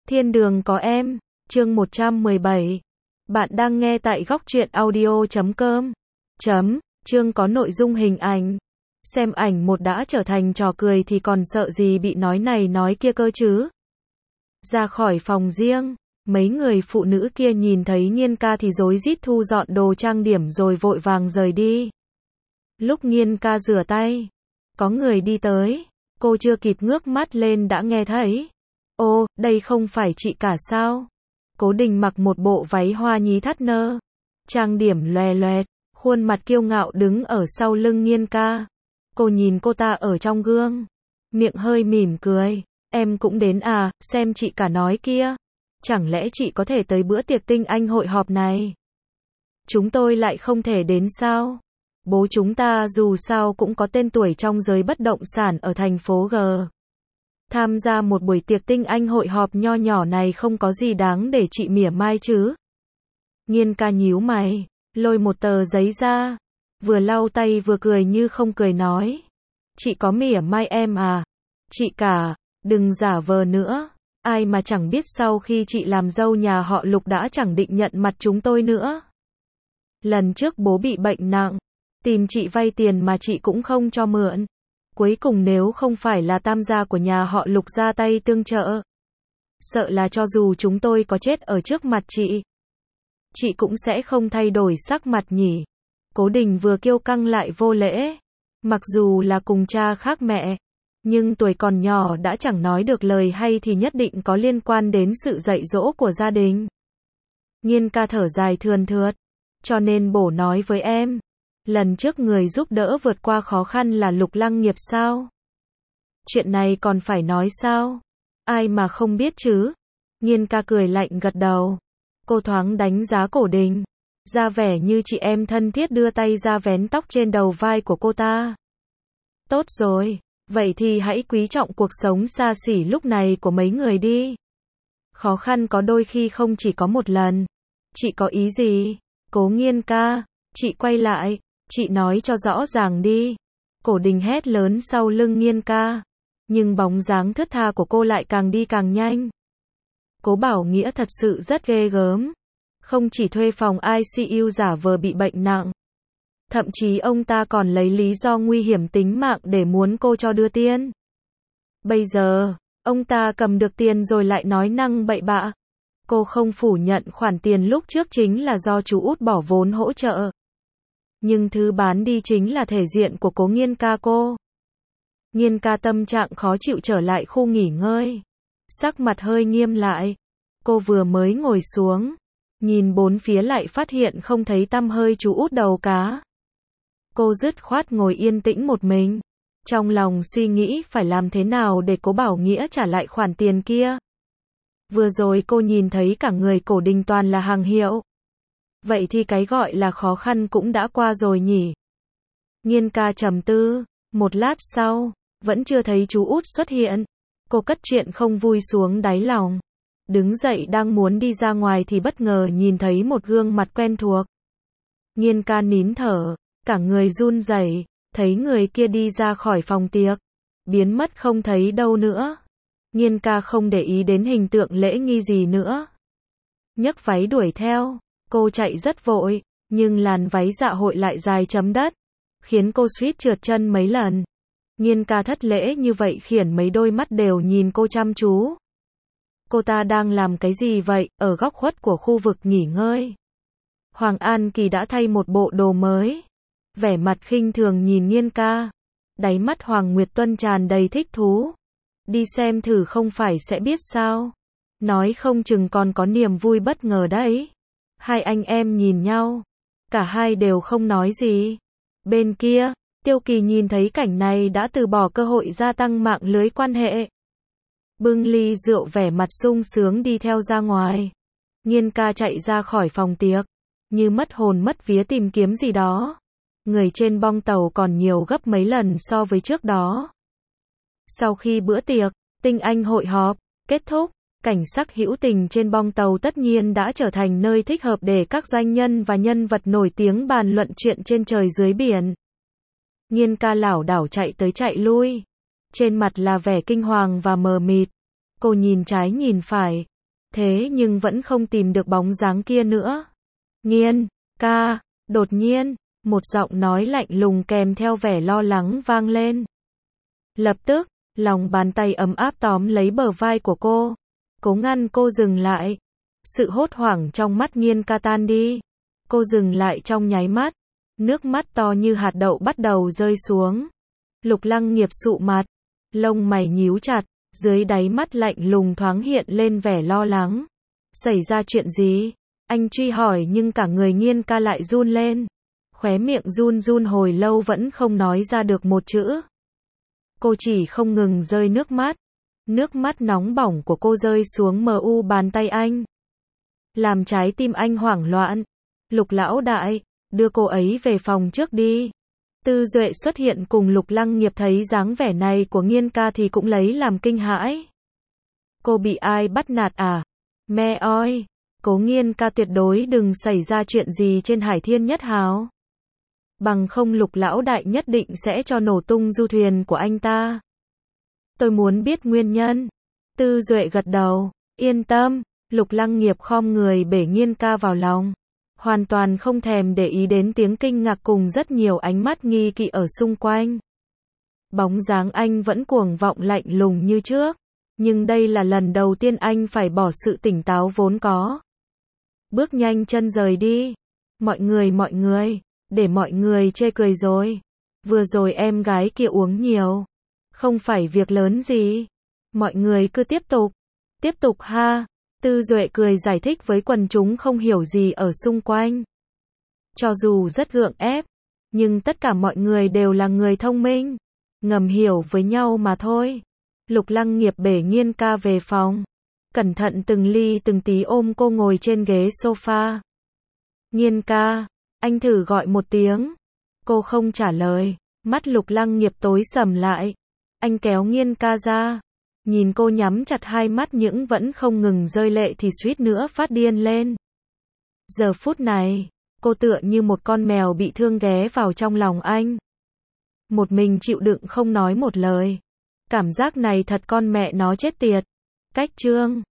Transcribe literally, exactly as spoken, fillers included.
Thiên đường có em, chương một trăm mười bảy. Bạn đang nghe tại góc truyện audio chấm com. Chấm, chương có nội dung hình ảnh. Xem ảnh một đã trở thành trò cười thì còn sợ gì bị nói này nói kia cơ chứ. Ra khỏi phòng riêng, mấy người phụ nữ kia nhìn thấy Nghiên ca thì rối rít thu dọn đồ trang điểm rồi vội vàng rời đi. Lúc Nghiên ca rửa tay, có người đi tới, cô chưa kịp ngước mắt lên đã nghe thấy. Ô, đây không phải chị cả sao? Cố Đình mặc một bộ váy hoa nhí thắt nơ, trang điểm loè loẹt, khuôn mặt kiêu ngạo đứng ở sau lưng Nghiên ca. Cô nhìn cô ta ở trong gương, miệng hơi mỉm cười. Em cũng đến à, xem chị cả nói kia. Chẳng lẽ chị có thể tới bữa tiệc tinh anh hội họp này? Chúng tôi lại không thể đến sao? Bố chúng ta dù sao cũng có tên tuổi trong giới bất động sản ở thành phố G. Tham gia một buổi tiệc tinh anh hội họp nho nhỏ này không có gì đáng để chị mỉa mai chứ. Nghiên ca nhíu mày, lôi một tờ giấy ra, vừa lau tay vừa cười như không cười nói. Chị có mỉa mai em à? Chị cả, đừng giả vờ nữa. Ai mà chẳng biết sau khi chị làm dâu nhà họ Lục đã chẳng định nhận mặt chúng tôi nữa. Lần trước bố bị bệnh nặng, tìm chị vay tiền mà chị cũng không cho mượn. Cuối cùng nếu không phải là tam gia của nhà họ Lục ra tay tương trợ, sợ là cho dù chúng tôi có chết ở trước mặt chị, chị cũng sẽ không thay đổi sắc mặt nhỉ. Cố Đình vừa kiêu căng lại vô lễ. Mặc dù là cùng cha khác mẹ, nhưng tuổi còn nhỏ đã chẳng nói được lời hay thì nhất định có liên quan đến sự dạy dỗ của gia đình. Nghiên ca thở dài thườn thượt. Cho nên bổ nói với em, lần trước người giúp đỡ vượt qua khó khăn là Lục Lăng Nghiệp sao? Chuyện này còn phải nói sao? Ai mà không biết chứ? Nghiên ca cười lạnh gật đầu. Cô thoáng đánh giá Cố Đình, ra vẻ như chị em thân thiết đưa tay ra vén tóc trên đầu vai của cô ta. Tốt rồi, vậy thì hãy quý trọng cuộc sống xa xỉ lúc này của mấy người đi. Khó khăn có đôi khi không chỉ có một lần. Chị có ý gì? Cố Nghiên ca, chị quay lại, chị nói cho rõ ràng đi. Cố Đình hét lớn sau lưng Nghiên ca, nhưng bóng dáng thướt tha của cô lại càng đi càng nhanh. Cố Bảo Nghĩa thật sự rất ghê gớm. Không chỉ thuê phòng i xê u giả vờ bị bệnh nặng, thậm chí ông ta còn lấy lý do nguy hiểm tính mạng để muốn cô cho đưa tiền. Bây giờ, ông ta cầm được tiền rồi lại nói năng bậy bạ. Cô không phủ nhận khoản tiền lúc trước chính là do chú út bỏ vốn hỗ trợ. Nhưng thứ bán đi chính là thể diện của Cố Nghiên ca cô. Nghiên ca tâm trạng khó chịu trở lại khu nghỉ ngơi. Sắc mặt hơi nghiêm lại. Cô vừa mới ngồi xuống, nhìn bốn phía lại phát hiện không thấy tăm hơi chú út đầu cá. Cô dứt khoát ngồi yên tĩnh một mình. Trong lòng suy nghĩ phải làm thế nào để Cố Bảo Nghĩa trả lại khoản tiền kia. Vừa rồi cô nhìn thấy cả người Cố Đình toàn là hàng hiệu. Vậy thì cái gọi là khó khăn cũng đã qua rồi nhỉ. Nghiên ca trầm tư. Một lát sau, vẫn chưa thấy chú út xuất hiện. Cô cất chuyện không vui xuống đáy lòng. Đứng dậy đang muốn đi ra ngoài thì bất ngờ nhìn thấy một gương mặt quen thuộc. Nghiên ca nín thở, cả người run rẩy, thấy người kia đi ra khỏi phòng tiệc, biến mất không thấy đâu nữa. Nghiên ca không để ý đến hình tượng lễ nghi gì nữa. Nhấc váy đuổi theo, cô chạy rất vội, nhưng làn váy dạ hội lại dài chấm đất, khiến cô suýt trượt chân mấy lần. Nghiên ca thất lễ như vậy khiến mấy đôi mắt đều nhìn cô chăm chú. Cô ta đang làm cái gì vậy, ở góc khuất của khu vực nghỉ ngơi? Hoàng An Kỳ đã thay một bộ đồ mới. Vẻ mặt khinh thường nhìn Nghiên ca. Đáy mắt Hoàng Nguyệt Tuân tràn đầy thích thú. Đi xem thử không phải sẽ biết sao. Nói không chừng còn có niềm vui bất ngờ đấy. Hai anh em nhìn nhau. Cả hai đều không nói gì. Bên kia, Tiêu Kỳ nhìn thấy cảnh này đã từ bỏ cơ hội gia tăng mạng lưới quan hệ. Bưng ly rượu vẻ mặt sung sướng đi theo ra ngoài. Nghiên ca chạy ra khỏi phòng tiệc, như mất hồn mất vía tìm kiếm gì đó. Người trên bong tàu còn nhiều gấp mấy lần so với trước đó. Sau khi bữa tiệc tinh anh hội họp kết thúc, cảnh sắc hữu tình trên bong tàu tất nhiên đã trở thành nơi thích hợp để các doanh nhân và nhân vật nổi tiếng bàn luận chuyện trên trời dưới biển. Nghiên ca lảo đảo chạy tới chạy lui, trên mặt là vẻ kinh hoàng và mờ mịt. Cô nhìn trái nhìn phải, thế nhưng vẫn không tìm được bóng dáng kia nữa. Nghiên ca, đột nhiên, một giọng nói lạnh lùng kèm theo vẻ lo lắng vang lên. Lập tức, lòng bàn tay ấm áp tóm lấy bờ vai của cô, cố ngăn cô dừng lại. Sự hốt hoảng trong mắt Nghiên ca tan đi. Cô dừng lại trong nháy mắt, nước mắt to như hạt đậu bắt đầu rơi xuống. Lục Lăng Nghiệp sụ mặt, lông mày nhíu chặt, dưới đáy mắt lạnh lùng thoáng hiện lên vẻ lo lắng. Xảy ra chuyện gì? Anh truy hỏi nhưng cả người Nghiên ca lại run lên. Khóe miệng run run hồi lâu vẫn không nói ra được một chữ. Cô chỉ không ngừng rơi nước mắt. Nước mắt nóng bỏng của cô rơi xuống mờ u bàn tay anh, làm trái tim anh hoảng loạn. Lục lão đại, đưa cô ấy về phòng trước đi. Tư Duệ xuất hiện cùng Lục Lăng Nghiệp thấy dáng vẻ này của Nghiên ca thì cũng lấy làm kinh hãi. Cô bị ai bắt nạt à? Mẹ ơi, cố Nghiên ca tuyệt đối đừng xảy ra chuyện gì trên Hải Thiên Nhất Hào. Bằng không Lục lão đại nhất định sẽ cho nổ tung du thuyền của anh ta. Tôi muốn biết nguyên nhân. Tư Duệ gật đầu, yên tâm. Lục Lăng Nghiệp khom người bể Nghiên ca vào lòng, hoàn toàn không thèm để ý đến tiếng kinh ngạc cùng rất nhiều ánh mắt nghi kỵ ở xung quanh. Bóng dáng anh vẫn cuồng vọng lạnh lùng như trước, nhưng đây là lần đầu tiên anh phải bỏ sự tỉnh táo vốn có. Bước nhanh chân rời đi. Mọi người mọi người, để mọi người chê cười rồi. Vừa rồi em gái kia uống nhiều, không phải việc lớn gì. Mọi người cứ tiếp tục, tiếp tục ha. Tư Duệ cười giải thích với quần chúng không hiểu gì ở xung quanh. Cho dù rất gượng ép, nhưng tất cả mọi người đều là người thông minh, ngầm hiểu với nhau mà thôi. Lục Lăng Nghiệp bể Nghiên ca về phòng, cẩn thận từng ly từng tí ôm cô ngồi trên ghế sofa. Nghiên ca, anh thử gọi một tiếng. Cô không trả lời, mắt Lục Lăng Nghiệp tối sầm lại. Anh kéo Nghiên ca ra, nhìn cô nhắm chặt hai mắt nhưng vẫn không ngừng rơi lệ thì suýt nữa phát điên lên. Giờ phút này, cô tựa như một con mèo bị thương ghé vào trong lòng anh. Một mình chịu đựng không nói một lời. Cảm giác này thật con mẹ nó chết tiệt. Cách chương